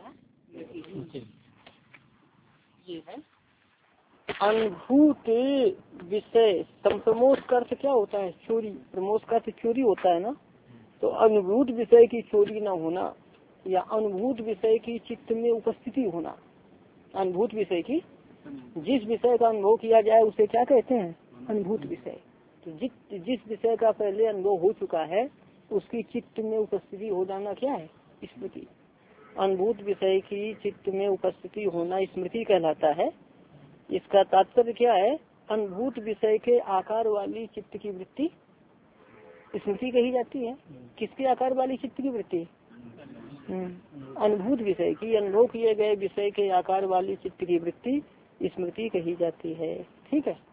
ये है अनुभूत विषय। संप्रमोद का अर्थ क्या होता है? चोरी। प्रमोद का अर्थ चोरी होता है ना। तो अनुभूत विषय की चोरी न होना या अनुभूत विषय की चित्त में उपस्थिति होना। अनुभूत विषय की, जिस विषय का अनुभव किया जाए उसे क्या कहते हैं? अनुभूत विषय। तो जिस विषय का पहले अनुभव हो चुका है उसकी चित्त में उपस्थिति हो जाना क्या है? स्मृति। अनुभूत विषय की चित्त में उपस्थिति होना स्मृति कहलाता है। इसका तात्पर्य क्या है? अनुभूत विषय के आकार वाली चित्त की वृत्ति स्मृति कही जाती है। किसके आकार वाली चित्त की वृत्ति? अनुभूत विषय की, अनुभव किए गए विषय के आकार वाली चित्त की वृत्ति स्मृति कही जाती है। ठीक है।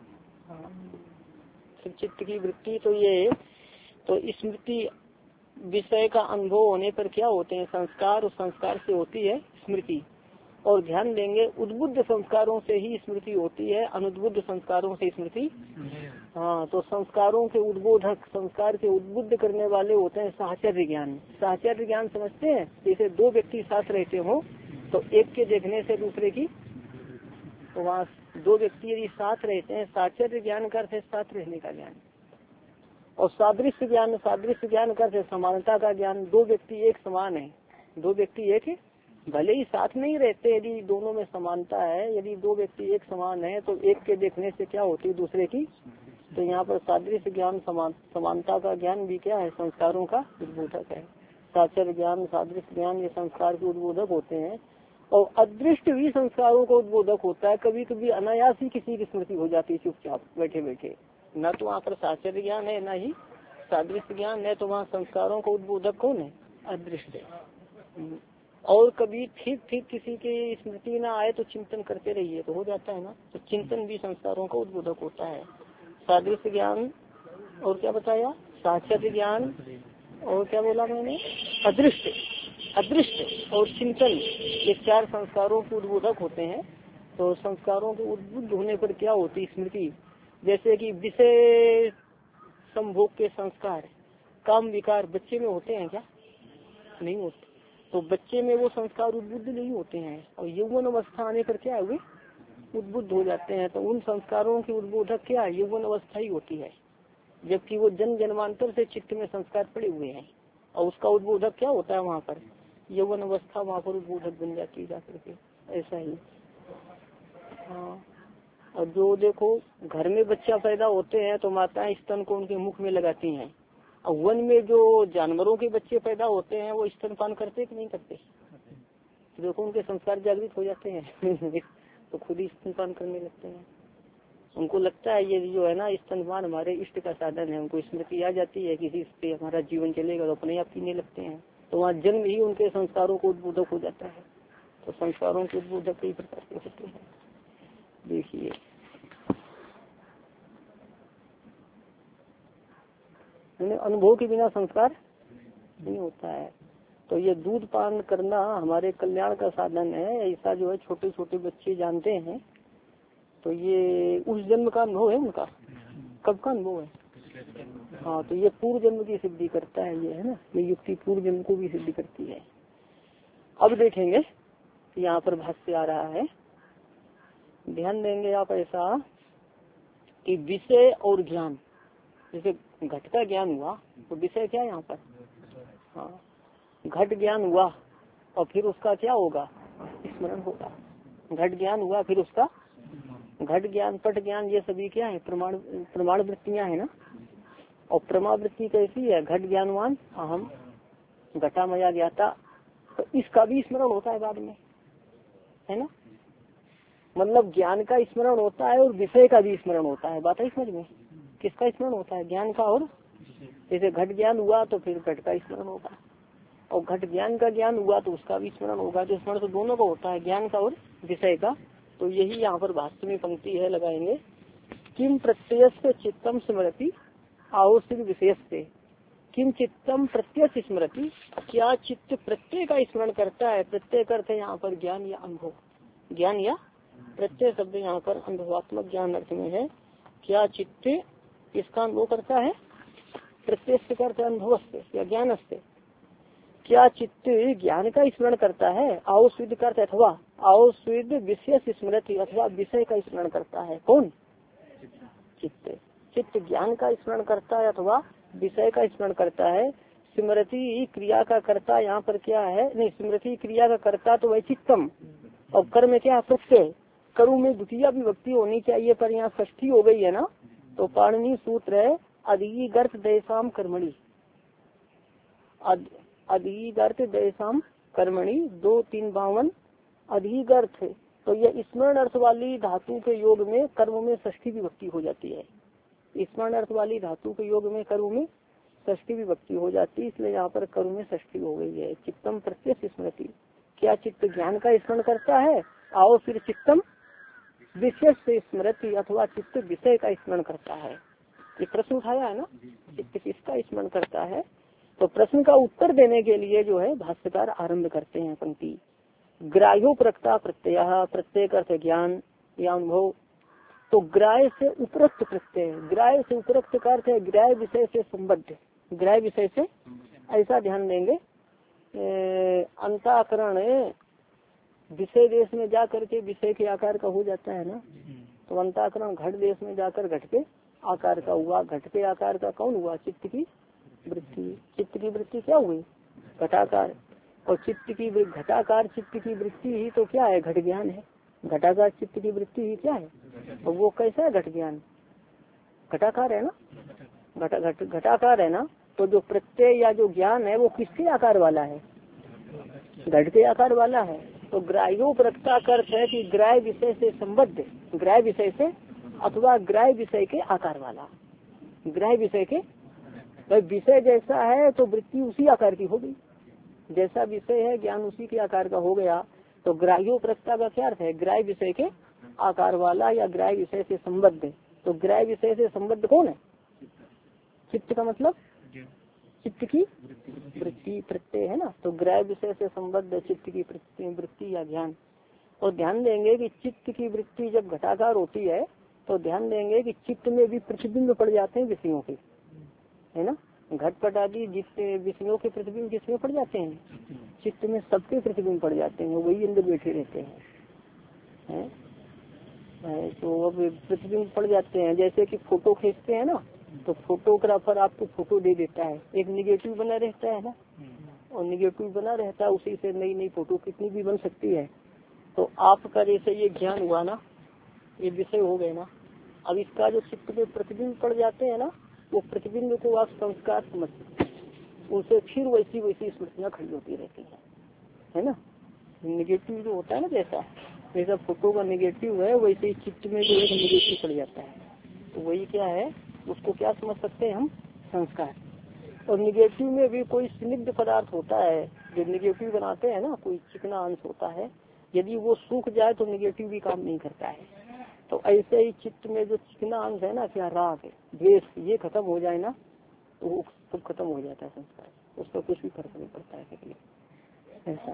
चित्त की वृत्ति तो ये तो स्मृति विषय का अनुभव होने पर क्या होते हैं? संस्कार। उस संस्कार से होती है स्मृति। और ध्यान देंगे उद्बुद्ध संस्कारों से ही स्मृति होती है, अनुद्बुद्ध संस्कारों से स्मृति। हाँ, तो संस्कारों के उद्बोधक, संस्कार के उद्बुद्ध करने वाले होते हैं साहचर्य ज्ञान। साहचर्य ज्ञान समझते हैं? जैसे दो व्यक्ति साथ रहते हो तो एक के देखने से दूसरे की, तो वहाँ दो व्यक्ति यदि साथ रहते हैं, साहचर्य ज्ञान का अर्थ है साथ रहने का ज्ञान। और सादृश्य ज्ञान, सादृश्य ज्ञान का अर्थ है समानता का ज्ञान। दो व्यक्ति एक समान है, दो व्यक्ति एक है, भले ही साथ नहीं रहते, यदि दोनों में समानता है, यदि दो व्यक्ति एक समान है तो एक के देखने से क्या होती है? दूसरे की। तो यहाँ पर सादृश्य ज्ञान, समानता का ज्ञान भी क्या है? संस्कारों का उद्बोधक है। साचर ज्ञान, सादृश्य ज्ञान ये संस्कार के उद्बोधक होते हैं। और अदृष्ट भी संस्कारों का उद्बोधक होता है। कभी कभी अनायास ही किसी की स्मृति हो जाती है चुपचाप बैठे बैठे। न तो वहाँ पर साचर ज्ञान है न ही सादृश्य ज्ञान है, तो वहाँ संस्कारों का उद्बोधक कौन है? अदृष्ट है। और कभी ठीक ठीक किसी की स्मृति ना आए तो चिंतन करते रहिए तो हो जाता है ना। तो चिंतन भी संस्कारों का उद्बोधक होता है। सादृश्य ज्ञान और क्या बताया? साक्षात ज्ञान और क्या बोला मैंने? अदृष्ट, अदृष्ट और चिंतन, ये चार संस्कारों के उद्बोधक होते हैं। तो संस्कारों के उद्बुद्ध होने पर क्या होती? स्मृति। जैसे कि विषय संभोग के संस्कार, काम विकार बच्चे में होते हैं क्या? नहीं होते। तो बच्चे में वो संस्कार उद्बुद्ध नहीं होते हैं, और यौवन अवस्था आने पर क्या है? वे उद्बुद्ध हो जाते हैं। तो उन संस्कारों की उद्बोधक क्या है? यौवन अवस्था ही होती है, जबकि वो जन्म जन्मांतर से चित्त में संस्कार पड़े हुए हैं। और उसका उद्बोधक क्या होता है? वहाँ पर यौवन अवस्था वहाँ पर उद्बोधक बन जाती है जाकर के। ऐसा ही। हाँ, और जो देखो घर में बच्चा पैदा होते हैं तो माताएं स्तन को उनके मुख में लगाती हैं। और वन में जो जानवरों के बच्चे पैदा होते हैं वो स्तनपान करते कि नहीं करते? तो देखो उनके संस्कार जागृत हो जाते हैं तो खुद ही स्तनपान करने लगते हैं। उनको लगता है ये जो है ना स्तनपान हमारे इष्ट का साधन है। उनको स्मृति आ जाती है किसी से हमारा जीवन चलेगा तो अपने आप पीने लगते हैं। तो वहाँ जन्म ही उनके संस्कारों को उद्बोधक हो जाता है। तो संस्कारों के उद्बोधक कई प्रकार के होते हैं। देखिए अनुभव के बिना संस्कार नहीं होता है। तो ये दूध पान करना हमारे कल्याण का साधन है, ऐसा जो है छोटे छोटे बच्चे जानते हैं। तो ये उस जन्म का अनुभव है उनका। कब का अनुभव है? हाँ, तो ये पूर्व जन्म की सिद्धि करता है ये, है ना। ये युक्ति पूर्व जन्म को भी सिद्धि करती है। अब देखेंगे यहाँ पर भाष्य आ रहा है, ध्यान देंगे आप ऐसा कि विषय और ज्ञान, जैसे घट का ज्ञान हुआ तो विषय क्या है यहाँ पर? हाँ, घट ज्ञान हुआ और फिर उसका क्या होगा? स्मरण होगा। घट ज्ञान हुआ फिर उसका घट ज्ञान, पट ज्ञान, ये सभी क्या है? प्रमाण वृत्तियां है ना। और प्रमा वृत्ति कैसी है? घट ज्ञानवान अहम घटा मया ज्ञाता। तो इसका भी स्मरण होता है बाद में, है ना। मतलब ज्ञान का स्मरण होता है और विषय का भी स्मरण होता है। बात है समझ में? किसका स्मरण होता है? ज्ञान का। और जैसे घट ज्ञान हुआ तो फिर घट का स्मरण होगा, और घट ज्ञान का ज्ञान हुआ तो उसका भी स्मरण होगा। जो स्मरण तो दोनों का होता है, ज्ञान का और विषय का। तो यही यहाँ पर भाष्य में पंक्ति है, लगाएंगे। किम प्रत्यक्ष चित्तम स्मृति आवश्यक विशेष से। किम चित्तम प्रत्यक्ष स्मृति, क्या चित्त प्रत्यय का स्मरण करता है? प्रत्यय करते यहाँ पर ज्ञान या अनुभव। ज्ञान या प्रत्यय शब्द यहाँ पर अनुभवात्मक ज्ञान अर्थ में है। क्या चित्त इसका अनुभव करता है? प्रत्यक्ष करते अनुभव से या ज्ञान से। क्या चित्त ज्ञान का स्मरण करता है? आवस्विद का अर्थ अथवा आवस्विद विशेष स्मृति अथवा विषय का स्मरण करता है। कौन? चित्त। चित्त ज्ञान का स्मरण करता है अथवा विषय का स्मरण करता है। स्मृति क्रिया का कर्ता यहाँ पर क्या है? नहीं, स्मृति क्रिया का कर्ता तो वह चित्तम, और कर्म क्या है? प्रत्यय। करु में द्वितीय विभक्ति होनी चाहिए, पर यहाँ षष्ठी हो गई है ना, तो पाणिनि सूत्र है अधिगर्थ देशाम कर्मणि, अधिगर्थ देशाम कर्मणि 2-3-52 अधिगर्थ। तो यह स्मरण अर्थ वाली धातु के योग में कर्म में षष्ठी विभक्ति हो जाती है। स्मरण अर्थ वाली धातु के योग में कर्म में षष्ठी विभक्ति हो जाती है, इसलिए यहाँ पर कर्म में षष्ठी हो गई है। चित्तम प्रत्यक्ष स्मृति। क्या चित्त ज्ञान का स्मरण करता है? आओ फिर चित्तम विशेष स्मृति अथवा चित्त विषय का स्मरण करता है। ये प्रश्न उठाया है ना, चित्त किसका स्मरण करता है? तो प्रश्न का उत्तर देने के लिए जो है भाष्यकार आरंभ करते हैं पंक्ति। ग्राह्यो प्रक्ता प्रत्यय, प्रत्यय अर्थ ज्ञान या अनुभव। तो ग्राह्य से उपरक्त प्रत्यय, ग्राह्य से उपरक्त का अर्थ है ग्राह्य विषय से संबद्ध, ग्राह्य विषय से। ऐसा ध्यान देंगे, अंतःकरण विषय देश में जा करके विषय के आकार का हो जाता है ना, तो अंतःकरण घट देश में जाकर घट के आकार का हुआ। घट के आकार का कौन हुआ? चित्त की वृत्ति। चित्त की वृत्ति क्या हुई? घटाकार। और चित्त की घटाकार चित्त की वृत्ति ही तो क्या है? घट ज्ञान है। घटाकार चित्त की वृत्ति ही क्या है? तो वो कैसा है? घट ज्ञान घटाकार है ना, घटाकार है ना। तो जो प्रत्यय या जो ज्ञान है वो किसके आकार वाला है? घट के आकार वाला है। तो ग्राह्यो प्रक्ता का अर्थ है कि ग्राह्य विषय से संबद्ध, ग्राह्य विषय से अथवा ग्राह्य विषय के आकार वाला। ग्राह्य विषय के, तो विषय जैसा है तो वृत्ति उसी आकार की हो गई, जैसा विषय है ज्ञान उसी के आकार का हो गया। तो ग्राह्यो प्रक्ता का क्या अर्थ है? ग्राह्य विषय के आकार वाला या ग्राह्य विषय से संबद्ध। तो ग्राह्य विषय से संबद्ध कौन है? चित्त का मतलब चित्त की वृत्ति, प्रत्यय है ना। तो ग्राह्य विषय से संबद्ध चित्त की वृत्ति या ज्ञान। और ध्यान देंगे कि चित्त की वृत्ति जब घटाकार होती है तो ध्यान देंगे कि चित्त में भी प्रतिबिंब पड़ जाते हैं विषयों के, है ना। घटपट आदि जितने विषयों के प्रतिबिंब किसमें पड़ जाते हैं? चित्त में सबके प्रतिबिंब पड़ जाते हैं, वही अंदर बैठे रहते हैं, तो अब प्रतिबिंब पड़ जाते हैं। जैसे कि फोटो खींचते हैं ना, तो फोटोग्राफर आपको फोटो दे देता है, एक निगेटिव बना रहता है ना, और निगेटिव बना रहता है, उसी से नई नई फोटो कितनी भी बन सकती है। तो आपका जैसे ये ज्ञान हुआ ना, ये विषय हो गए ना, अब इसका जो चित्त में प्रतिबिंब पड़ जाते हैं ना, वो प्रतिबिंब को आप संस्कार समझ सकते हैं, उनसे फिर वैसी वैसी स्मृतियाँ खड़ी होती रहती है ना। निगेटिव जो होता है ना, जैसा फोटो का निगेटिव है, वैसे ही चित्त में जो एक निगेटिव पड़ जाता है, तो वही क्या है, उसको क्या समझ सकते हैं हम? संस्कार। और निगेटिव में भी कोई स्निग्ध पदार्थ होता है जो निगेटिव बनाते हैं ना, कोई चिकना अंश होता है, यदि वो सूख जाए तो निगेटिव भी काम नहीं करता है। तो ऐसे ही चित्त में जो चिकना अंश है ना, क्या राग द्वेष, ये खत्म हो जाए ना, तो वो सब खत्म हो जाता है संस्कार, उसका कुछ भी फर्क नहीं पड़ता है ऐसा।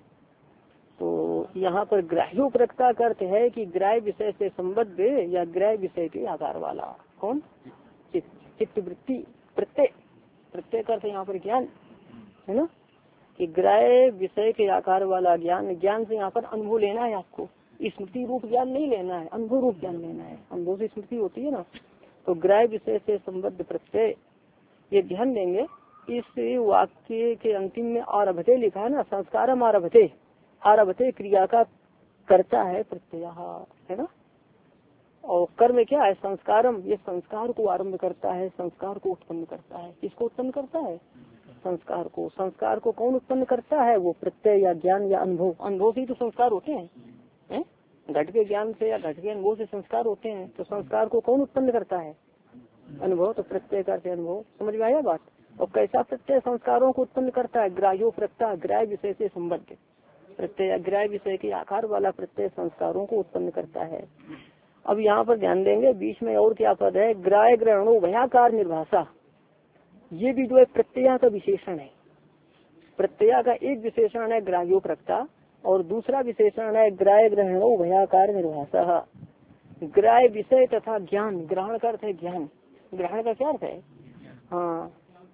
तो यहाँ पर ग्राह्योपरक्ता का अर्थ है कि ग्राह्य विषय से संबद्ध या ग्राह्य विषय के आकार वाला। कौन? चित्त वृत्ति। प्रत्यय, प्रत्यय का अर्थ यहाँ पर ज्ञान है ना, कि ग्राह्य विषय के आकार वाला ज्ञान। ज्ञान से यहाँ पर अनुभव लेना है आपको, स्मृति रूप ज्ञान नहीं लेना है, अनुभव रूप ज्ञान लेना है। अनुभव से स्मृति होती है ना, तो ग्राह्य विषय से संबद्ध प्रत्यय। ये ध्यान देंगे, इस वाक्य के अंतिम में आरभते लिखा है ना, संस्कारम आरभते, आरभते क्रिया का करता है प्रत्यय, है ना। और कर्म क्या है? संस्कारम, ये संस्कार को आरंभ करता है, संस्कार को उत्पन्न करता है। किसको उत्पन्न करता है? संस्कार को। संस्कार को कौन उत्पन्न करता है? वो प्रत्यय या ज्ञान या अनुभव। अनुभव से ही तो संस्कार होते हैं, घट के ज्ञान से या घट के अनुभव से संस्कार होते हैं। तो संस्कार को कौन उत्पन्न करता है? अनुभव। तो प्रत्यय करते अनुभव। समझ में आया बात? और कैसा प्रत्यय संस्कारों को उत्पन्न करता है? ग्राह्योपरक्ता, ग्राह्य विषय से संबद्ध प्रत्यय, ग्राह्य विषय के आकार वाला प्रत्यय संस्कारों को उत्पन्न करता है। अब यहाँ पर ध्यान देंगे, बीच में और क्या पद है? ग्राह्य ग्रहणो भयाकार निर्भाषा, ये भी जो है प्रत्यय का विशेषण है। प्रत्यय का एक विशेषण है ग्राह्योपरक्ता, और दूसरा विशेषण है ग्राह्य ग्रहणो भयाकार निर्भाषा। ग्राह्य विषय तथा ज्ञान, ग्रहण का अर्थ है ज्ञान, ग्रहण का क्या अर्थ है? हाँ,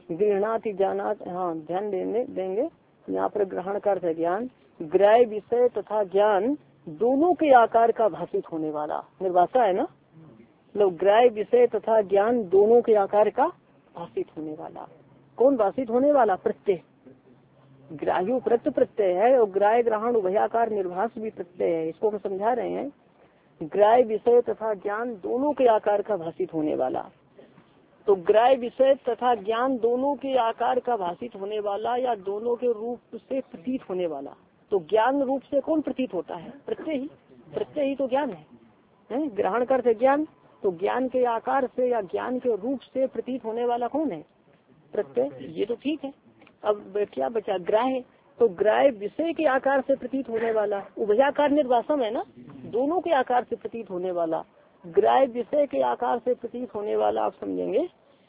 गृहणाति जानात, हाँ ध्यान देंगे यहाँ पर ग्रहण का अर्थ है ज्ञान। ग्राह्य विषय तथा ज्ञान दोनों के आकार का भाषित होने वाला, निर्भाषा है ना, मतलब ग्राह्य विषय तथा ज्ञान दोनों के आकार का भाषित होने वाला। कौन भाषित होने वाला? प्रत्यय। ग्राह्य प्रत्यय है और ग्राह्य ग्रहण उभयाकार निर्भास भी प्रत्यय है। इसको हम समझा रहे हैं। ग्राह्य विषय तथा ज्ञान दोनों के आकार का भाषित होने वाला। तो ग्राह्य विषय तथा ज्ञान दोनों के आकार का भाषित होने वाला या दोनों के रूप से प्रतीत होने वाला। तो ज्ञान रूप से कौन प्रतीत होता है? प्रत्यय ही तो ज्ञान है? ग्रहण करते ज्ञान, तो ज्ञान के आकार से या ज्ञान के रूप से प्रतीत होने वाला कौन है? प्रत्यय। ये तो ठीक है। अब क्या बचा? ग्राह्य। तो ग्राह्य विषय के आकार से प्रतीत होने वाला, उभयाकार निर्वासम है ना, दोनों के आकार से प्रतीत होने वाला। ग्राह्य विषय के आकार से प्रतीत होने वाला आप समझेंगे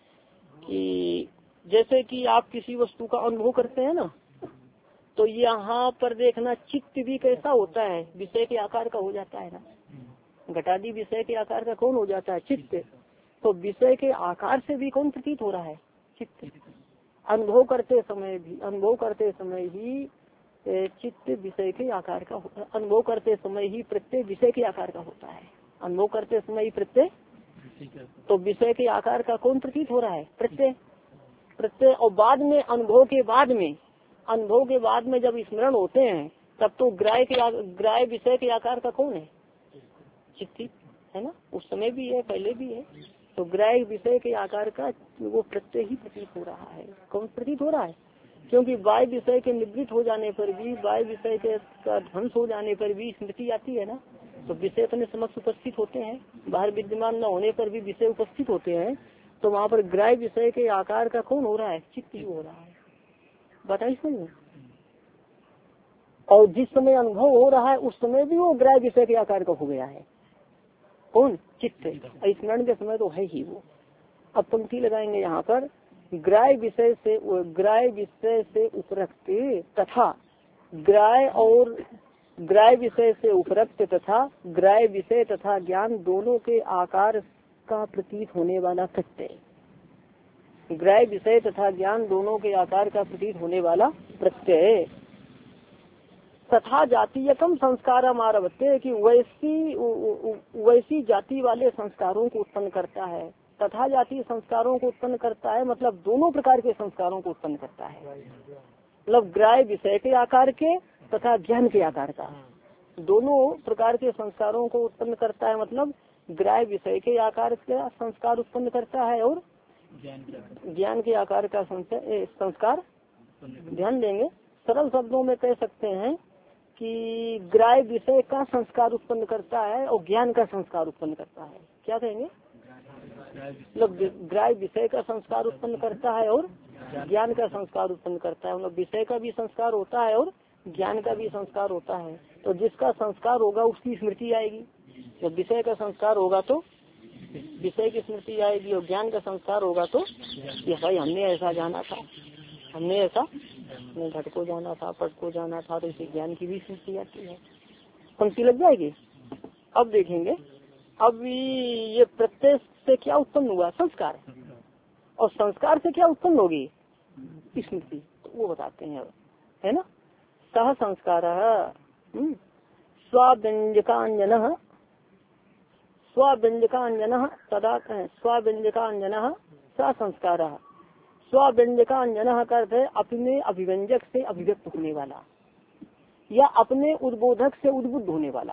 कि जैसे कि आप किसी वस्तु का अनुभव करते हैं ना, तो यहाँ पर देखना चित्त भी कैसा होता है? विषय के आकार का हो जाता है ना। घटादी विषय के आकार का कौन हो जाता है? चित्त। तो विषय के आकार से भी कौन प्रतीत हो रहा है? चित्त। अनुभव करते समय ही चित्त विषय के आकार का, अनुभव करते समय ही प्रत्यय विषय के आकार का होता है। अनुभव करते समय ही प्रत्यय, तो विषय के आकार का कौन प्रतीत हो रहा है? प्रत्यय। और बाद में अनुभव के बाद में जब स्मरण होते हैं तब तो ग्राह्य विषय के आकार का कौन है? चित्त है ना। उस समय भी है, पहले भी है। तो ग्राह्य विषय के आकार का वो प्रत्यय ही प्रतीत हो रहा है। कौन प्रतीत हो रहा है? क्योंकि बाह्य विषय के निवृत्त हो जाने पर भी, बाह्य विषय के का ध्वंस हो जाने पर भी स्मृति आती है ना। तो विषय अपने समक्ष उपस्थित होते हैं, बाहर विद्यमान न होने पर भी विषय उपस्थित होते हैं। तो वहाँ पर ग्राह्य विषय के आकार का कौन हो रहा है? चित्त ही हो रहा है। बताइए समझ। और जिस समय अनुभव हो रहा है उस समय भी वो ग्राह्य विषय के आकार का हो गया है। कौन? चित्त। स्मरण के समय तो है ही वो। अब पंक्ति लगाएंगे यहाँ पर, ग्राह्य विषय से उपरक्त तथा ग्राह्य विषय से उपरक्त तथा ग्राह्य विषय तथा ज्ञान दोनों के आकार का प्रतीत होने वाला प्रत्यय। ग्राह्य विषय तथा ज्ञान दोनों के आकार का प्रतीत होने वाला प्रत्यय। तथा जातीयकम संस्कार आरभते कि वैसी जाति वाले संस्कारों को उत्पन्न करता है। तथा जातीय संस्कारों को उत्पन्न करता है मतलब दोनों प्रकार के संस्कारों को उत्पन्न करता है। मतलब ग्राह्य विषय के आकार के तथा ज्ञान के आकार का, दोनों प्रकार के संस्कारों को उत्पन्न करता है। मतलब ग्राह्य विषय के आकार का संस्कार उत्पन्न करता है और ज्ञान के आकार का संस्कार। ध्यान देंगे, सरल शब्दों में कह सकते हैं कि ग्राह्य विषय का संस्कार उत्पन्न करता है और ज्ञान का संस्कार उत्पन्न करता है। क्या कहेंगे? मतलब ग्राह्य विषय का संस्कार उत्पन्न करता है और ज्ञान का संस्कार उत्पन्न करता है। मतलब विषय का भी संस्कार होता है और ज्ञान का भी संस्कार होता है। तो जिसका संस्कार होगा उसकी स्मृति आएगी। जब विषय का संस्कार होगा तो विषय की स्मृति आएगी और ज्ञान का संस्कार होगा तो ये भाई हमने ऐसा जाना था, हमने ऐसा घट को जाना था, पट को जाना था, तो इसे ज्ञान की भी स्मृति आती है। पंक्ति लग जाएगी। अब देखेंगे, अब ये प्रत्यय से क्या उत्पन्न हुआ? संस्कार। और संस्कार से क्या उत्पन्न होगी? स्मृति। तो वो बताते हैं, है ना। सह संस्कार स्वाव्यंजकांजन सदा स्वाव्यंजकांजन स संस्कार। स्वाव्यंजकांजन का अर्थ है अपने अभिव्यंजक से अभिव्यक्त होने वाला या अपने उद्बोधक से उद्बुद्ध होने वाला।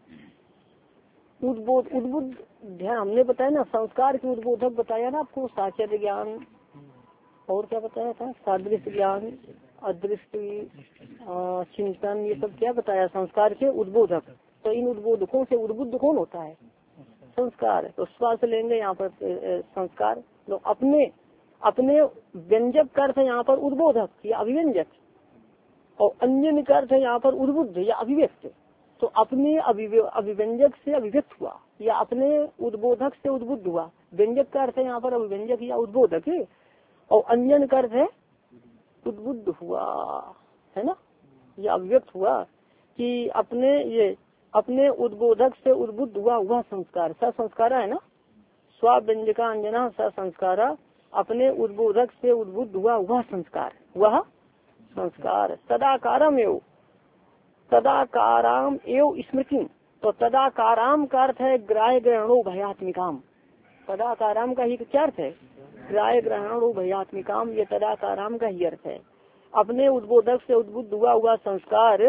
उद्बुद्ध ध्यान हमने बताया ना, संस्कार के उद्बोधक बताया ना आपको, साचर्य ज्ञान और क्या बताया था? सादृश्य ज्ञान, अदृष्टि, चिंतन, ये सब क्या बताया? संस्कार के उद्बोधक। तो इन उद्बोधकों से उद्बुद्ध कौन होता है? संस्कार। तो श्वास लेंगे यहाँ पर संस्कार। तो अपने व्यंजक का अर्थ है यहाँ पर उद्बोधक या अभिव्यंजक, और अन्य का अर्थ है यहाँ पर उद्बुद्ध या अभिव्यक्त। तो अपने अभिव्यंजक से अभिव्यक्त हुआ या अपने उद्बोधक से उद्बुद्ध हुआ। व्यंजक का अर्थ है यहाँ पर अभिव्यंजक या उद्बोधक, और अन्य का अर्थ है उद्बुद्ध हुआ, है ना, या अभिव्यक्त हुआ। कि अपने उद्बोधक से उद्बुद्ध हुआ संस्कार। स संस्कारा है ना, स्वाव्यंजकांजना स संस्कारा अपने उद्बोधक से उद्बुद्ध हुआ वह संस्कार, वह संस्कार। तदाकारम एव, तदाकाराम एव स्मृति। तो तदाकाराम का अर्थ है ग्राह्य ग्रहणो भयात्मिकाम। तदाकाराम का ही क्या अर्थ है? ग्राह्य ग्रहणो भयात्मिकाम, ये तदाकाराम का ही अर्थ है। अपने उद्बोधक से उद्बुद्ध हुआ संस्कार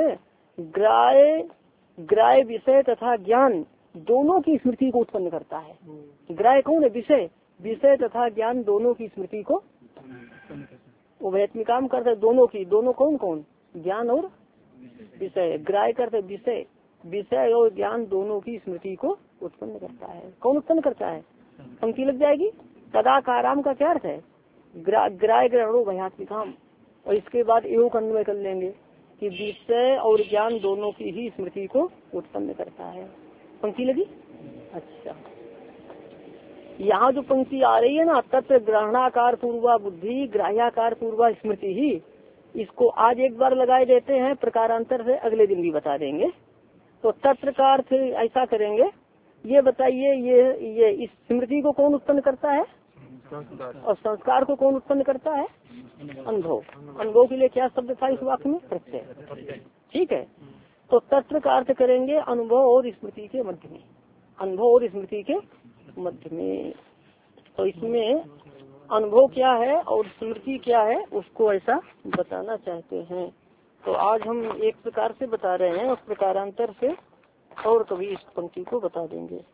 ग्राह्य विषय तथा ज्ञान दोनों की स्मृति को उत्पन्न करता है। ग्राह्य कौन है? विषय, विषय तथा ज्ञान दोनों की स्मृति को, उभयात्मिकाम करते दोनों की, दोनों कौन कौन? ज्ञान और विषय। ग्राह्य करते विषय, विषय और ज्ञान दोनों की स्मृति को उत्पन्न करता है। कौन उत्पन्न करता है? पंक्ति लग जाएगी। तदाकाराम का क्या अर्थ है? ग्राह्य ग्रहणो भयात्मिकाम। और इसके बाद एवं का अन्वय कर लेंगे कि विषय और ज्ञान दोनों की ही स्मृति को उत्पन्न करता है। पंक्ति लगी? अच्छा, यहाँ जो पंक्ति आ रही है ना, तत्र ग्रहणाकार पूर्वा बुद्धि ग्राह्याकार पूर्वा स्मृति ही, इसको आज एक बार लगाए देते हैं, प्रकारांतर से अगले दिन भी बता देंगे। तो तत्र का अर्थ ऐसा करेंगे, ये बताइए ये इस स्मृति को कौन उत्पन्न करता है और संस्कार को कौन उत्पन्न करता है? अनुभव। अनुभव के लिए क्या शब्द था इस वाक्य में? प्रत्यय। ठीक है, तो तत्र का अर्थ करेंगे अनुभव और स्मृति के मध्य में, अनुभव और स्मृति के मध्य में। तो इसमें अनुभव क्या है और स्मृति क्या है उसको ऐसा बताना चाहते हैं। तो आज हम एक प्रकार से बता रहे हैं, उस प्रकारांतर से और कभी इस पंक्ति को बता देंगे।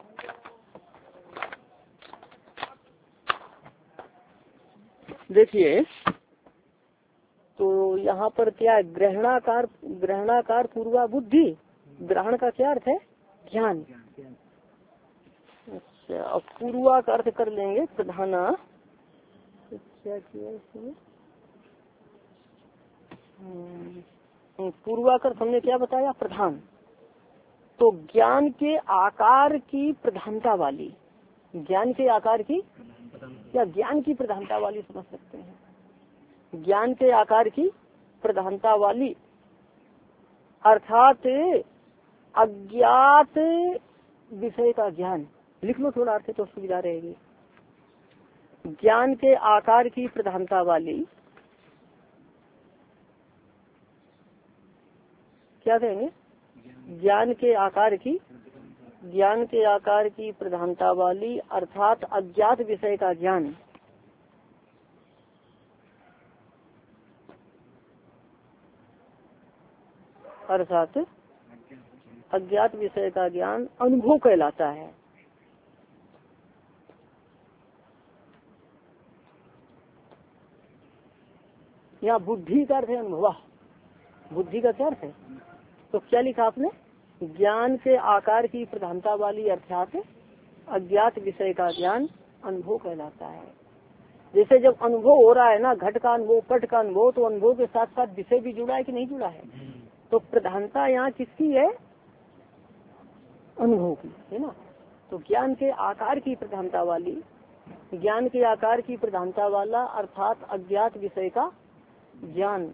देखिए, तो यहाँ पर क्या है? ग्रहणाकार पूर्वा बुद्धि। ग्रहण का क्या अर्थ है? ज्ञान। अच्छा, अब पूर्वा का अर्थ कर लेंगे प्रधाना। क्या किया इसमें? पूर्वा का अर्थ हमने क्या बताया? प्रधान। तो ज्ञान के आकार की प्रधानता वाली, ज्ञान के आकार की या ज्ञान की प्रधानता वाली समझ सकते हैं। ज्ञान के आकार की प्रधानता वाली अर्थात अज्ञात विषय का ज्ञान। लिख लो थोड़ा अर्थ तो सुविधा रहेगी। ज्ञान के आकार की प्रधानता वाली, क्या कहेंगे? ज्ञान के आकार की प्रधानता वाली अर्थात अज्ञात विषय का ज्ञान। अर्थात अज्ञात विषय का ज्ञान अनुभव कहलाता है। यहाँ बुद्धि का अर्थ है अनुभव। बुद्धि का क्या अर्थ है? तो क्या लिखा आपने? ज्ञान के आकार की प्रधानता वाली अर्थात अज्ञात विषय का ज्ञान अनुभव कहलाता है। जैसे जब अनुभव हो रहा है ना, घट का अनुभव, पट का अनुभव, तो अनुभव के साथ साथ विषय भी जुड़ा है कि नहीं जुड़ा है? तो प्रधानता यहाँ किसकी है? अनुभव की है ना। तो ज्ञान के आकार की प्रधानता वाली, ज्ञान के आकार की प्रधानता वाला अर्थात अज्ञात विषय का ज्ञान।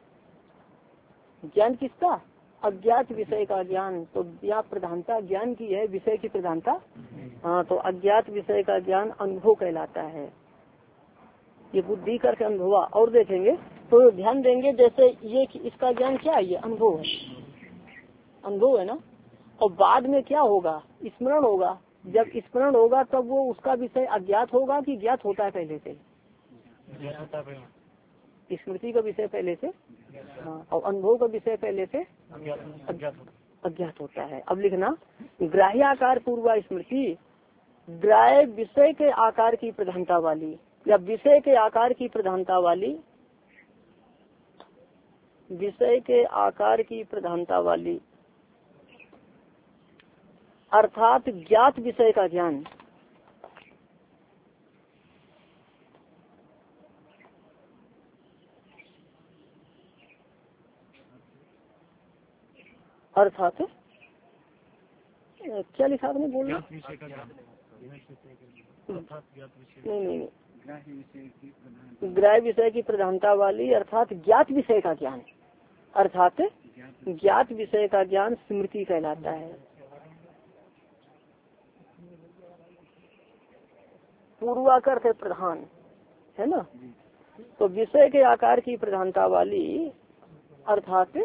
ज्ञान किसका? अज्ञात विषय का ज्ञान। तो यहाँ प्रधानता ज्ञान की है, विषय की प्रधानता। हाँ, तो अज्ञात विषय का ज्ञान अनुभव कहलाता है। ये बुद्धि करके अनुभव। और देखेंगे तो ध्यान देंगे, जैसे ये इसका ज्ञान क्या है? ये अनुभव है, अनुभव है ना। और बाद में क्या होगा? स्मरण होगा। जब स्मरण होगा तब वो उसका विषय अज्ञात होगा कि ज्ञात होता है पहले से? स्मृति का विषय पहले से, हाँ, और अनुभव का विषय पहले से अज्ञात होता है। अब लिखना, ग्राह्याकार पूर्वा स्मृति ग्राह्य विषय के आकार की प्रधानता वाली या विषय के आकार की प्रधानता वाली, विषय के आकार की प्रधानता वाली अर्थात ज्ञात विषय का ज्ञान। अर्थात क्या लिखा आपने? बोल नहीं, ग्राह्य विषय की प्रधानता वाली अर्थात ज्ञात विषय का ज्ञान, अर्थात ज्ञात विषय का ज्ञान स्मृति कहलाता है। पूर्वा का अर्थ है प्रधान, है ना। तो विषय के आकार की प्रधानता वाली अर्थात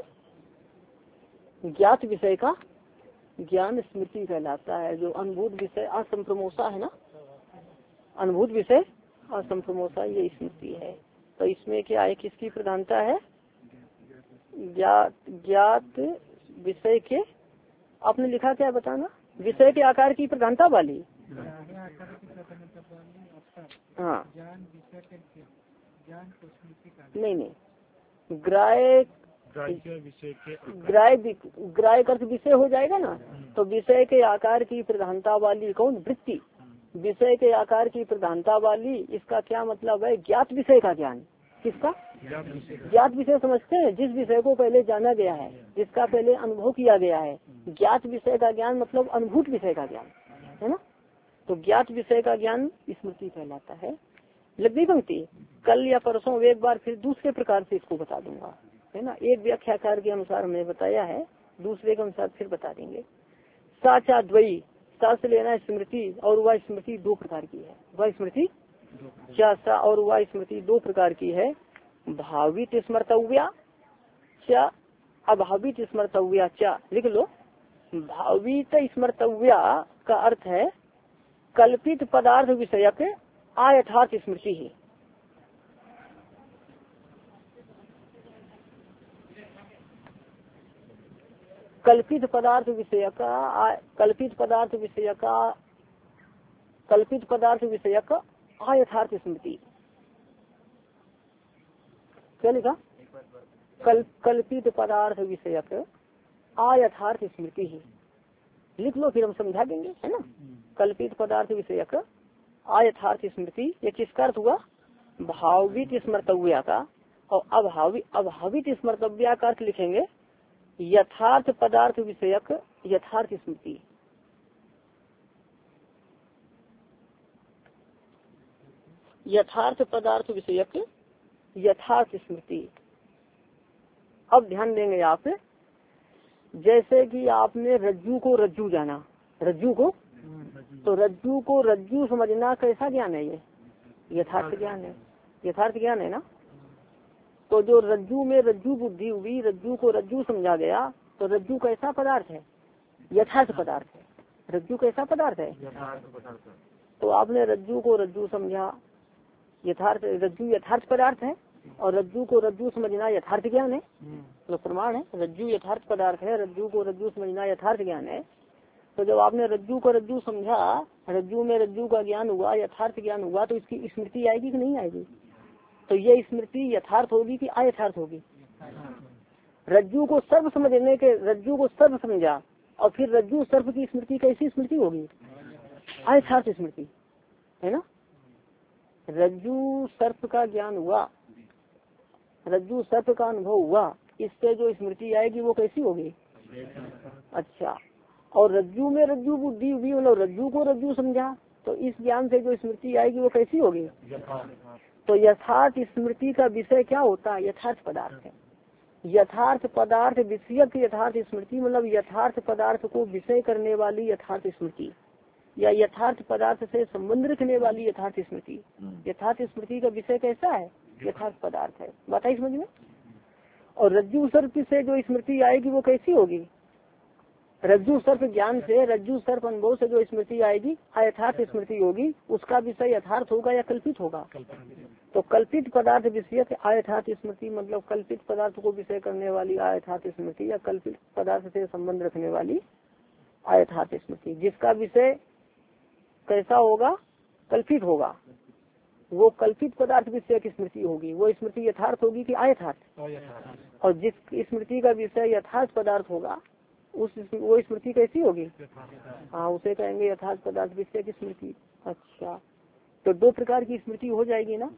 ज्ञात विषय का ज्ञान स्मृति कहलाता है। जो अनुभूत विषय असंप्रमोसा है ना, अनुभूत विषय असंप्रमोसा ये स्मृति है। तो इसमें क्या है, किसकी प्रधानता है, ज्ञात विषय के, आपने लिखा क्या बताना, विषय के आकार की प्रधानता वाली। हाँ नहीं, ग्राह्य अर्थ विषय हो जाएगा ना। तो विषय के आकार की प्रधानता वाली कौन, वृत्ति। विषय के आकार की प्रधानता वाली, इसका क्या मतलब है, ज्ञात विषय का ज्ञान। किसका, ज्ञात विषय समझते हैं, जिस विषय को पहले जाना गया है, जिसका पहले अनुभव किया गया है। ज्ञात विषय का ज्ञान मतलब अनुभूत विषय का ज्ञान, है ना। तो ज्ञात विषय का ज्ञान स्मृति कहलाता है। लंबी पंक्ति, कल या परसों एक बार फिर दूसरे प्रकार से इसको बता दूंगा, है ना। एक व्याख्याकार के अनुसार हमने बताया है, दूसरे के अनुसार फिर बता देंगे। साचा द्वयी, सा से लेना स्मृति, और वह स्मृति दो प्रकार की है। वह स्मृति क्या, सा और वह स्मृति दो प्रकार की है। भावित स्मर्तव्या चा, अभावित स्मर्तव्या चा। लिख लो, भावित स्मर्तव्या का अर्थ है कल्पित पदार्थ विषयक अयथार्थ स्मृति ही। कल्पित पदार्थ विषय का, कल्पित पदार्थ विषयक अयथार्थ स्मृति। क्या लिखा, कल्पित पदार्थ विषयक अयथार्थ स्मृति ही। लिख लो, फिर हम समझा देंगे, है ना। कल्पित पदार्थ विषयक अयथार्थ स्मृति, ये किसका अर्थ हुआ, भावित स्मर्तव्या का। और अभावित स्मर्तव्या का अर्थ लिखेंगे यथार्थ पदार्थ विषयक यथार्थ स्मृति। यथार्थ पदार्थ विषयक यथार्थ स्मृति। अब ध्यान देंगे आप, जैसे कि आपने रज्जू को रज्जू जाना, रज्जू को, तो रज्जू को रज्जू समझना कैसा ज्ञान है, ये यथार्थ ज्ञान है, यथार्थ ज्ञान है ना। तो जो रज्जू में रज्जू बुद्धि हुई, रज्जू को रज्जू समझा गया, तो रज्जू कैसा पदार्थ है, यथार्थ पदार्थ है। रज्जू कैसा पदार्थ है, तो आपने रज्जू को रज्जू समझा, यथार्थ, रज्जू यथार्थ पदार्थ है, और रज्जू को रज्जू समझना यथार्थ ज्ञान है। तो प्रमाण है, रज्जू यथार्थ पदार्थ है, रज्जू को रज्जू समझना यथार्थ ज्ञान है। तो जब आपने रज्जू को रज्जू समझा, रज्जू में रज्जू का ज्ञान हुआ, यथार्थ ज्ञान हुआ, तो इसकी स्मृति आएगी कि नहीं आएगी। तो ये स्मृति यथार्थ होगी कि अयथार्थ होगी। रज्जू को सर्व समझने के, रज्जू को सर्व समझा और फिर रज्जू सर्प की स्मृति कैसी स्मृति होगी, अयथार्थ स्मृति, है ना। रज्जू सर्प का ज्ञान हुआ, रज्जू सर्प का अनुभव हुआ, इससे जो स्मृति आएगी वो कैसी होगी, अच्छा। और रज्जू में रज्जू बुद्धि हुई, मतलब रज्जू को रज्जू समझा, तो इस ज्ञान से जो स्मृति आएगी वो कैसी होगी। तो यथार्थ स्मृति का विषय क्या होता है, यथार्थ पदार्थ है। यथार्थ पदार्थ विषयक यथार्थ स्मृति, मतलब यथार्थ पदार्थ को विषय करने वाली यथार्थ स्मृति, या यथार्थ पदार्थ से संबंध रखने वाली यथार्थ स्मृति। यथार्थ स्मृति का विषय कैसा है, यथार्थ पदार्थ है, बताइए समझ में। और रज्जु सर्प से जो स्मृति आएगी वो कैसी होगी, रज्जु सर्प ज्ञान से, रज्जु सर्प अनुभव से जो स्मृति आएगी अयथार्थ स्मृति होगी। उसका विषय यथार्थ होगा या कल्पित होगा। तो कल्पित पदार्थ विषय अयथार्थ स्मृति, मतलब कल्पित पदार्थ को विषय करने वाली अयथार्थ स्मृति, या कल्पित पदार्थ से संबंध रखने वाली अयथार्थ स्मृति। जिसका विषय कैसा होगा, कल्पित होगा, वो कल्पित पदार्थ विषय की स्मृति होगी। वो स्मृति यथार्थ होगी कि अयथार्थ। और जिस स्मृति का विषय यथार्थ पदार्थ होगा वो स्मृति कैसी होगी, हाँ, उसे कहेंगे यथार्थ पदार्थ विषय की स्मृति। अच्छा, तो दो प्रकार की स्मृति हो जाएगी ना।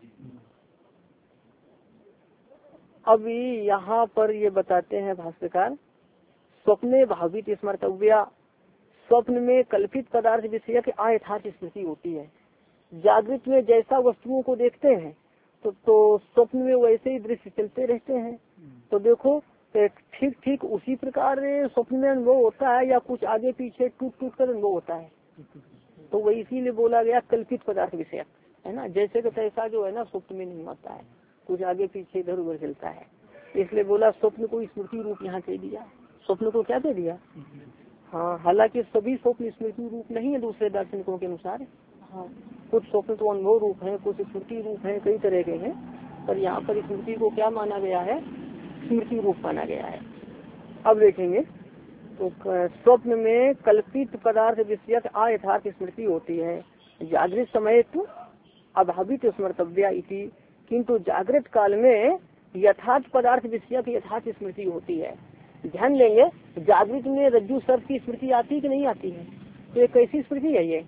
अभी यहाँ पर ये बताते हैं भाष्यकार, स्वप्ने भावित स्मर्तव्या, स्वप्न में कल्पित पदार्थ विषय की अयथार्थ स्मृति होती है। जागृत में जैसा वस्तुओं को देखते हैं तो स्वप्न में वैसे ही दृश्य चलते रहते हैं। तो देखो ठीक ठीक उसी प्रकार स्वप्न में अनुभव होता है, या कुछ आगे पीछे टूट टूट कर अनुभव होता है। तो वही इसीलिए बोला गया कल्पित पदार्थ विषय, है ना। जैसे कि तैसा जो है ना स्वप्न में नहीं होता है, कुछ आगे पीछे इधर उधर चलता है। इसलिए बोला स्वप्न को स्मृति रूप यहाँ कह दिया। स्वप्न को क्या कह दिया? हाँ, हालांकि सभी स्वप्न स्मृति रूप नहीं है दूसरे दार्शनिकों के अनुसार। हाँ, कुछ स्वप्न तो अनुभव रूप है, कुछ स्मृति रूप है, कई तरह के हैं। पर यहाँ पर स्मृति को क्या माना गया है? स्मृति रूप माना गया है। अब देखेंगे तो स्वप्न में कल्पित पदार्थ विषयक अयथार्थ स्मृति होती है। जागृत समय तो अभावित स्मर्तव्या इति, किंतु जागृत काल में यथार्थ पदार्थ विषयक यथार्थ स्मृति होती है। ध्यान देंगे, जागृत में रज्जु सर्प की स्मृति आती कि नहीं आती है? तो ये कैसी स्मृति है? ये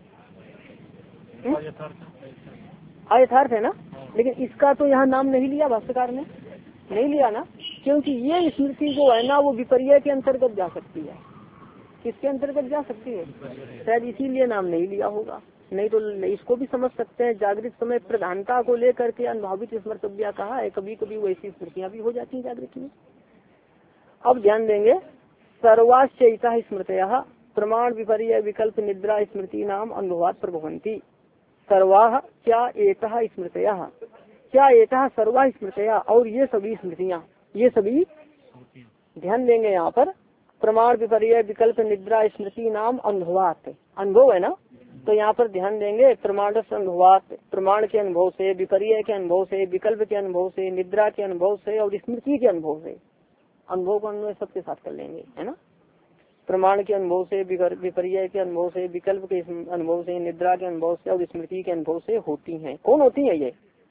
अयथार्थ है ना। लेकिन इसका तो यहाँ नाम नहीं लिया भाष्यकार ने, नहीं लिया ना, क्योंकि ये स्मृति जो है ना वो विपर्य के अंतर्गत जा सकती है। किसके अंतर्गत जा सकती है? शायद इसीलिए नाम नहीं लिया होगा, नहीं तो इसको भी समझ सकते हैं। जागृत समय प्रधानता को लेकर के अनुभवित स्मर्तव्या कहा है, कभी कभी वैसी स्मृतियाँ भी हो जाती है जागृत में। अब ध्यान देंगे, सर्वाश्चैता स्मृतयः प्रमाण विपर्य विकल्प निद्रा स्मृति नाम अनुभवात् प्रभवन्ति। सर्वाह क्या एतः स्मृतयः, क्या एतः सर्वा स्मृतयः, और ये सभी स्मृतियाँ, ये सभी ध्यान देंगे यहाँ पर प्रमाण विपर्य विकल्प निद्रा स्मृति नाम अनुभवात्, अनुभव है ना, तो यहाँ पर ध्यान देंगे प्रमाण से अनुभवात्, प्रमाण के अनुभव से, विपर्य के अनुभव से, विकल्प के अनुभव से, निद्रा के अनुभव से और स्मृति के अनुभव से। अनुभव को अनुभव सबके साथ कर लेंगे, है ना। प्रमाण के अनुभव से, विपर्य के अनुभव से, विकल्प के अनुभव से, निद्रा के अनुभव से और स्मृति के अनुभव से होती हैं। कौन होती है ये?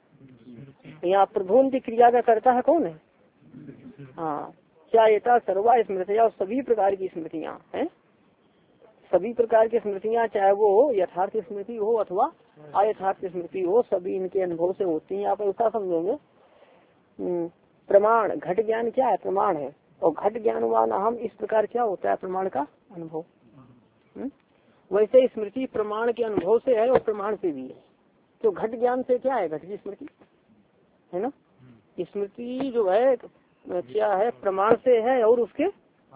यहाँ प्रभुन की क्रिया का करता है कौन है? हाँ, क्या एता सर्वा स्मृतियाँ, सभी प्रकार की स्मृतियाँ हैं, सभी प्रकार की स्मृतियाँ, चाहे वो यथार्थ स्मृति हो अथवा अयथार्थ स्मृति हो, सभी इनके अनुभव से होती हैं। आप ऐसा समझेंगे, प्रमाण घट ज्ञान क्या है? प्रमाण है। और घट ज्ञानवान हम इस प्रकार क्या होता है? प्रमाण का अनुभव। वैसे स्मृति प्रमाण के अनुभव से है और प्रमाण से भी है। तो घट ज्ञान से क्या है? घट की स्मृति है ना। स्मृति जो है क्या है? प्रमाण से है और उसके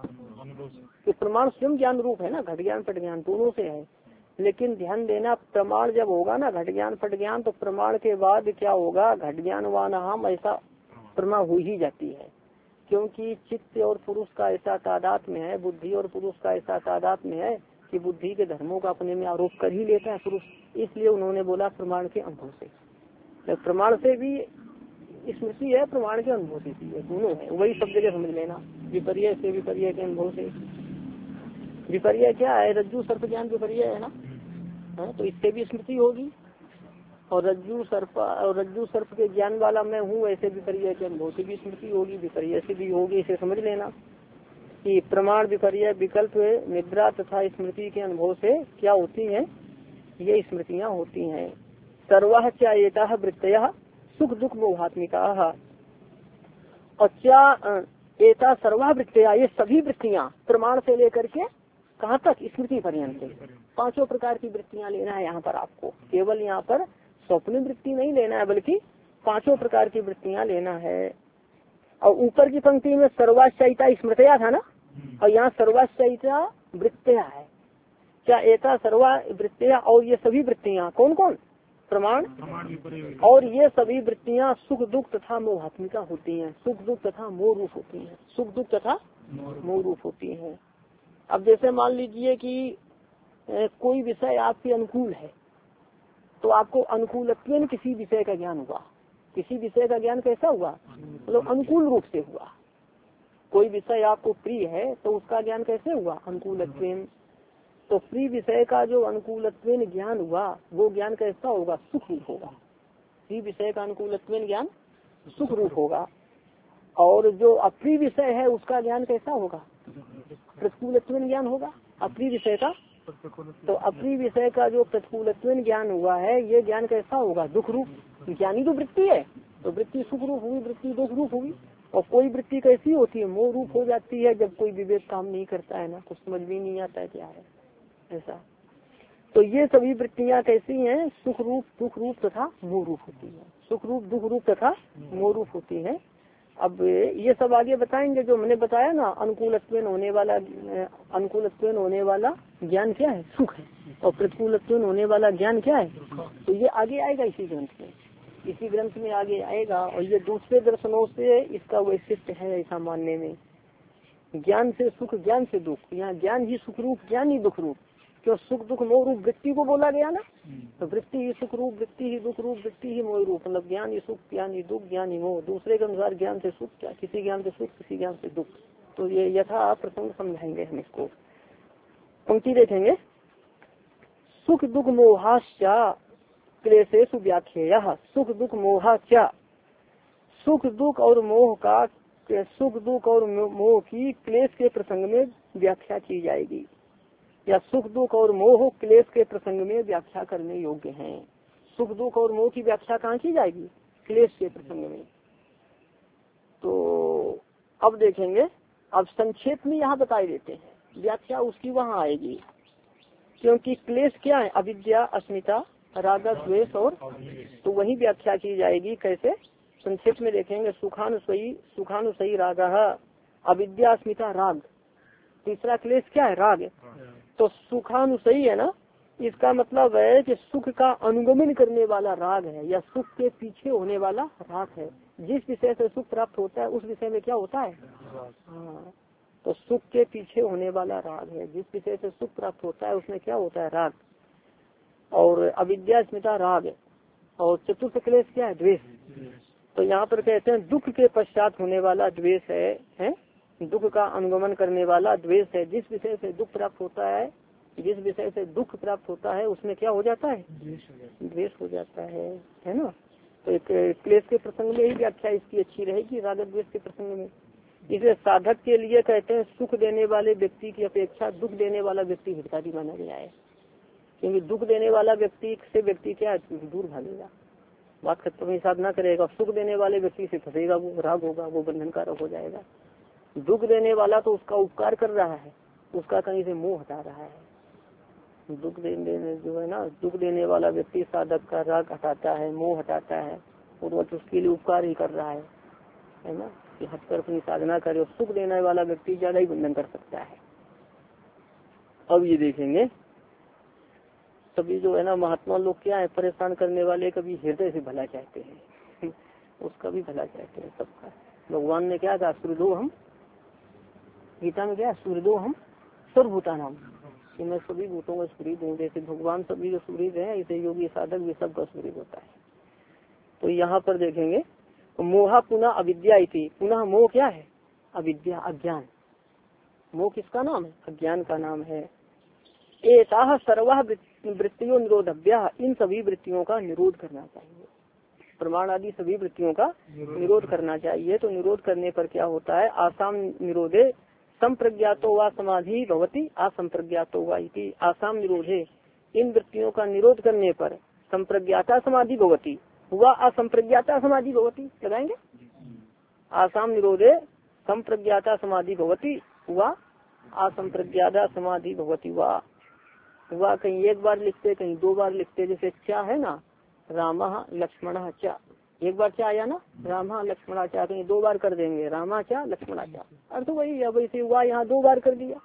प्रमाण स्वयं ज्ञान रूप है ना, घट ज्ञान पट ज्ञान दोनों से है। लेकिन ध्यान देना, प्रमाण जब होगा ना घट ज्ञान पट ज्ञान, तो प्रमाण के बाद क्या होगा? घट ज्ञानवान हम ऐसा प्रमा हो ही जाती है, क्योंकि चित्त और पुरुष का ऐसा तादाद में है, बुद्धि और पुरुष का ऐसा तादाद में है कि बुद्धि के धर्मों का अपने में आरोप कर ही लेता है पुरुष। इसलिए उन्होंने बोला प्रमाण के अनुभव से। तो प्रमाण से भी स्मृति है, प्रमाण के अनुभव से भी है, दोनों है। वही सब जगह समझ लेना। विपर्य से, विपर्य के अनुभव से। विपर्य क्या है? रज्जु सर्प ज्ञान विपर्य है ना, है? तो इससे भी स्मृति होगी। और रज्जु सर्प के ज्ञान वाला मैं हूँ, ऐसे विपर्य के अनुभव से भी स्मृति होगी, विपर्य से भी होगी। इसे समझ लेना कि प्रमाण विपर्य विकल्प निद्रा तथा स्मृति के अनुभव से क्या होती है? ये स्मृतियाँ होती हैं। सर्वाः क्या एताः वृत्तयः सुख दुख मोहात्मिका। और क्या एता सर्वा वृत्तियाँ, ये सभी वृत्तियाँ प्रमाण से लेकर के कहाँ तक? स्मृति पर्यंत। पांचों प्रकार की वृत्तियाँ लेना है यहाँ पर आपको। केवल यहाँ पर स्वप्न वृत्ति नहीं लेना है, बल्कि पांचों प्रकार की वृत्तियाँ लेना है। और ऊपर की पंक्ति में सर्वाश्चैता स्मृतिया था ना, और यहाँ सर्वाश्चैता वृत्तियाँ है। क्या एता सर्वा वृत्तियाँ, और ये सभी वृत्तियाँ कौन कौन? प्रमाण। और ये सभी वृत्तियाँ सुख दुख तथा मोहात्मिका होती हैं, सुख दुख तथा मोह रूप होती हैं, सुख दुख तथा मोह रूप होती हैं। अब जैसे मान लीजिए कि कोई विषय आपके अनुकूल है, तो आपको अनुकूलत्वेन किसी विषय का ज्ञान हुआ। किसी विषय का ज्ञान कैसा हुआ? मतलब अनुकूल रूप से हुआ। कोई विषय आपको प्रिय है तो उसका ज्ञान कैसे हुआ? अनुकूलत्वेन। तो प्रिय विषय का जो अनुकूलत्वेन ज्ञान हुआ, वो ज्ञान कैसा होगा? सुख रूप होगा। प्रिय विषय का अनुकूलत्वेन ज्ञान सुख रूप होगा। और जो अप्रिय विषय है उसका ज्ञान कैसा होगा? प्रतिकूलत्वेन ज्ञान होगा अप्रिय विषय का। तो अप्रिय विषय का जो प्रतिकूलत्वेन ज्ञान हुआ है, ये ज्ञान कैसा होगा? दुख रूप। ज्ञानी तो वृत्ति है, तो वृत्ति सुख रूप हुई, वृत्ति दुख रूप हुई। और कोई वृत्ति कैसी होती है? मोह रूप हो जाती है, जब कोई विवेक काम नहीं करता है ना, कुछ समझ भी नहीं आता है क्या है ऐसा। तो ये सभी वृत्तियाँ कैसी हैं? सुख रूप, दुख रूप तथा मोह रूप होती है। सुख रूप, दुख रूप तथा मोह रूप होती है। अब ये सब आगे बताएंगे। जो मैंने बताया ना, अनुकूलत्वेन होने वाला ज्ञान क्या है? सुख है। और प्रतिकूल होने वाला ज्ञान क्या है? तो ये आगे आएगा इसी ग्रंथ में, इसी ग्रंथ में आगे आएगा। और ये दूसरे दर्शनों से इसका वैशिष्ट्य है ऐसा मानने में। ज्ञान से सुख, ज्ञान से दुख, यहाँ ज्ञान ही सुख रूप, ज्ञान ही दुख रूप। क्यों? सुख दुख मोह रूप वृत्ति को बोला गया ना, तो वृत्ति ही सुख रूप, वृत्ति ही दुख रूप, वृत्ति ही मोह रूप, मतलब ज्ञान ही सुख, ज्ञान ही दुख, ज्ञान ही मोह। दूसरे के अनुसार ज्ञान से सुख क्या, किसी ज्ञान से सुख, किसी ज्ञान से दुख। तो ये यथा प्रसंग समझाएंगे हम इसको। पंक्ति देखेंगे, सुख दुख मोहाश्चा क्लेशेषु व्याख्येयः। सुख दुख मोहा क्या, सुख दुख और मोह का, सुख दुख और मोह की क्लेश के प्रसंग में व्याख्या की जाएगी, या सुख दुख और मोह क्लेश के प्रसंग में व्याख्या करने योग्य हैं। सुख दुख और मोह की व्याख्या कहाँ की जाएगी? क्लेश के प्रसंग में। तो अब देखेंगे, अब संक्षेप में यहाँ बताए देते हैं, व्याख्या उसकी वहाँ आएगी। क्योंकि क्लेश क्या है? अविद्या, अस्मिता, राग, द्वेष और, तो वही व्याख्या की जाएगी। कैसे? संक्षेप में देखेंगे, सुखानुसयी राग, अविद्या, अस्मिता, राग। तीसरा क्लेश क्या है? राग। तो सुखानुसयी है ना, इसका मतलब है कि सुख का अनुगमन करने वाला राग है, या सुख के पीछे होने वाला राग है। जिस विषय से सुख प्राप्त होता है उस विषय में क्या होता है? हाँ, तो सुख के पीछे होने वाला राग है, जिस विषय से सुख प्राप्त होता है उसमें क्या होता है? राग। और अविद्या, अस्मिता, राग। और चतुर्थ क्लेश क्या है? द्वेष। तो यहाँ पर कहते हैं दुख के पश्चात होने वाला द्वेष है? दुख का अनुगमन करने वाला द्वेष है। जिस विषय से दुख प्राप्त होता है, जिस विषय से दुख प्राप्त होता है उसमें क्या हो जाता है? द्वेष हो जाता है ना। तो एक क्लेश के प्रसंग में ही व्याख्या इसकी अच्छी रहेगी, राग द्वेष के प्रसंग में। इसलिए साधक के लिए कहते हैं सुख देने वाले व्यक्ति की अपेक्षा दुख देने वाला व्यक्ति हितकारी माना गया है। क्योंकि दुख देने वाला व्यक्ति से व्यक्ति क्या दूर भागेगा, बात खत्म, ही साधना करेगा। सुख देने वाले व्यक्ति से फंसेगा, वो राग होगा, वो बंधनकारक हो जाएगा। दुख देने वाला तो उसका उपकार कर रहा है, उसका कहीं से मोह हटा रहा है। दुख देने जो है ना, दुख देने वाला व्यक्ति साधक का राग हटाता है, मोह हटाता है, और वो उसके लिए उपकार ही कर रहा है ना, कि हटकर अपनी साधना करे। और सुख देने वाला व्यक्ति ज्यादा ही बंधन कर सकता है। अब ये देखेंगे, सभी जो है ना महात्मा लोग क्या है, परेशान करने वाले कभी हृदय से भला चाहते हैं उसका भी भला चाहते हैं सबका। भगवान ने क्या कहा? सूर्यदो हम, गीता में क्या? सूर्यदो हम सर्वभूता नाम, कि मैं सभी भूतों का सूर्य हूँ। जैसे भगवान सभी जो सूर्य है, इसे योगी साधक भी सबका सूर्य होता है। तो यहाँ पर देखेंगे, मोहा पुनः अविद्या इति। पुनः मोह क्या है? अविद्या, अज्ञान। मोह किसका नाम है? अज्ञान का नाम है। एताः सर्वः वृत्तियों निरोधव्या, इन सभी वृत्तियों का निरोध करना चाहिए। प्रमाण आदि सभी वृत्तियों का निरोध करना चाहिए। तो निरोध करने पर क्या होता है? आसाम निरोधे संप्रज्ञातो वा समाधि भवति, असंप्रज्ञातो वा इति। आसाम निरोधे, इन वृत्तियों का निरोध करने पर संप्रज्ञाता समाधि भवति, हुआ असंप्रज्ञाता समाधि भवति। लगाएंगे, आसाम निरोधे संप्रज्ञाता समाधि भवति, हुआ असंप्रज्ञाता समाधि भवति। हुआ कहीं एक बार लिखते, कहीं दो बार लिखते। जैसे क्या है ना, रामः लक्ष्मणः च, एक बार क्या आया ना, रामा लक्ष्मणा चा, कहीं दो बार कर देंगे, रामा चा लक्ष्मणा चा, अर्थ वही। अब इसे हुआ यहाँ दो बार कर दिया।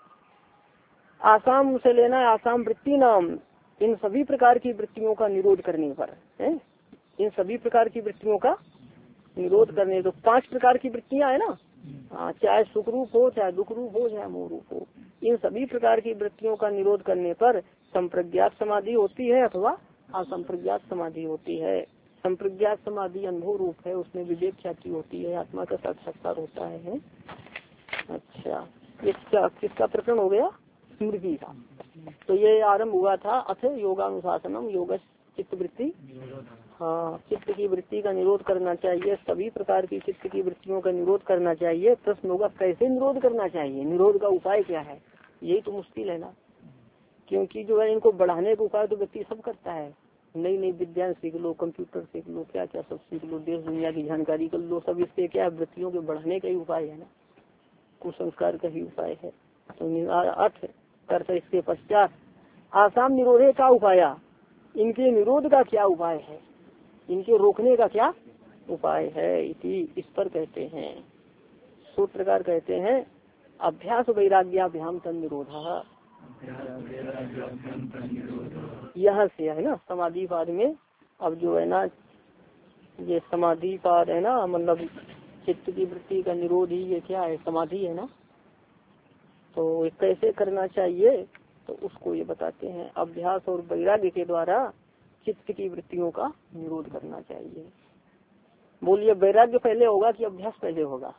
आसाम से लेना है, आसाम वृत्ति नाम, इन सभी प्रकार की वृत्तियों का निरोध करने पर है, इन सभी प्रकार की वृत्तियों का निरोध करने। तो 5 प्रकार की वृत्तियां है ना, चाहे सुख रूप हो, चाहे दुख रूप हो, चाहे मोह रूप हो, इन सभी प्रकार की वृत्तियों का निरोध करने पर संप्रज्ञात समाधि होती है अथवा असंप्रज्ञात समाधि होती है। संप्रज्ञात समाधि अनुभव रूप है, उसमें विवेक ख्याति होती है, आत्मा का साक्षात्कार होता है। अच्छा, इसका किसका प्रकरण हो गया? स्मृति का। तो ये आरंभ हुआ था अथ योगानुशासनम, योग चित्त वृत्ति। हाँ, चित्त की वृत्ति का निरोध करना चाहिए, सभी प्रकार की चित्त की वृत्तियों का निरोध करना चाहिए। प्रश्न होगा कैसे निरोध करना चाहिए, निरोध का उपाय क्या है? यही तो मुश्किल है ना, क्योंकि जो है इनको बढ़ाने का उपाय तो व्यक्ति सब करता है। नई नई विद्या सीख लो, कंप्यूटर सीख लो, क्या क्या सब सीख लो, देश दुनिया की जानकारी कर लो, सब इससे क्या है, वृत्तियों के बढ़ाने का ही उपाय है ना, कुसंस्कार का ही उपाय है। तो अर्थ इसके पश्चात आसाम निरोधे का उपाय, इनके निरोध का क्या उपाय है, इनके रोकने का क्या उपाय है, इस पर कहते हैं सूत्रकार कहते हैं अभ्यास वैराग्याभ्याम तन निरोधा। यहाँ से है ना समाधि पाद में। अब जो है ना ये समाधि पाद है ना, मतलब चित्त की वृत्ति का निरोध ही ये क्या है, समाधि है ना। तो कैसे करना चाहिए तो उसको ये बताते हैं। अभ्यास और वैराग्य के द्वारा चित्त की वृत्तियों का निरोध करना चाहिए। बोलिए वैराग्य पहले होगा कि अभ्यास पहले होगा?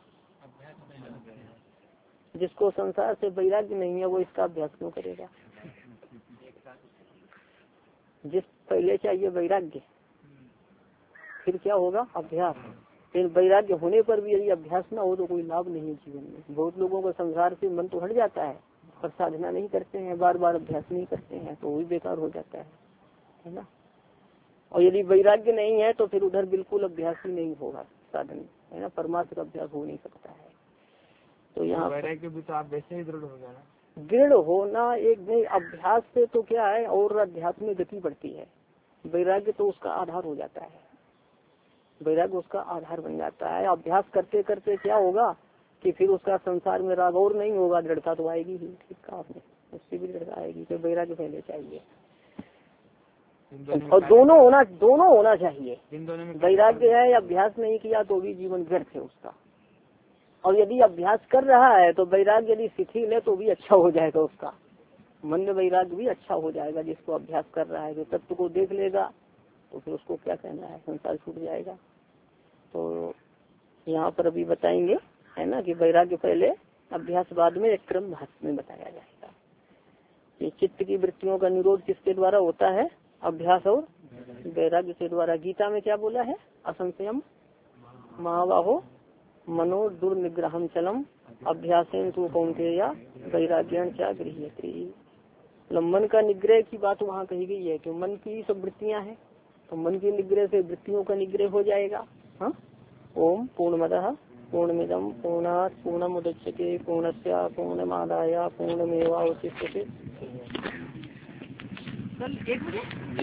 जिसको संसार से वैराग्य नहीं है वो इसका अभ्यास क्यों करेगा? जिस पहले चाहिए वैराग्य, फिर क्या होगा? अभ्यास। फिर वैराग्य होने पर भी यदि अभ्यास ना हो तो कोई लाभ नहीं है जीवन में। बहुत लोगों का संसार से मन तो हट जाता है पर साधना नहीं करते हैं, बार बार अभ्यास नहीं करते हैं, तो वो भी बेकार हो जाता है ना। और यदि वैराग्य नहीं है तो फिर उधर बिल्कुल अभ्यास ही नहीं होगा, साधन है ना, परमार्थ का अभ्यास हो नहीं सकता है। तो यहाँ वैराग्य भी तो आप वैसे ही दृढ़ हो जाना, दृढ़ होना एक नहीं, अभ्यास से तो क्या है और अध्यात्म में गति बढ़ती है। वैराग्य तो उसका आधार हो जाता है, वैराग्य उसका आधार बन जाता है। अभ्यास करते करते क्या होगा कि फिर उसका संसार में राग और नहीं होगा, दृढ़ता तो आएगी ही। ठीक कहा आपने, उससे भी दृढ़ता आएगी। तो वैराग्य पहले चाहिए और दोनों होना चाहिए। वैराग्य है, अभ्यास नहीं किया तो भी जीवन व्यर्थ है उसका। और यदि अभ्यास कर रहा है तो वैराग्य यदि शिथिल है तो भी अच्छा हो जाएगा उसका, मन में वैराग्य भी अच्छा हो जाएगा। जिसको अभ्यास कर रहा है जो तत्व को देख लेगा तो फिर उसको क्या कहना है, संसार छूट जाएगा। तो यहाँ पर अभी बताएंगे है ना कि वैराग्य पहले अभ्यास बाद में, एक क्रम भाष्य में बताया जाएगा। ये चित्त की वृत्तियों का निरोध किसके द्वारा होता है? अभ्यास और वैराग्य के द्वारा। गीता में क्या बोला है? असंशयम महाबाहो मनो दुर्निग्रहम चलम अभ्यासेन तु कौन्तेय वैराग्यं च गृह्यते। मन का निग्रह की बात वहाँ कही गई है कि मन की सब वृत्तियाँ हैं, तो मन की निग्रह से वृत्तियों का निग्रह हो जाएगा। हाँ, ओम पूर्णमदः पूर्णमिदं पूर्णात् पूर्णमुदच्यते पूर्णस्य पूर्णमादाय पूर्णमेवावशिष्यते।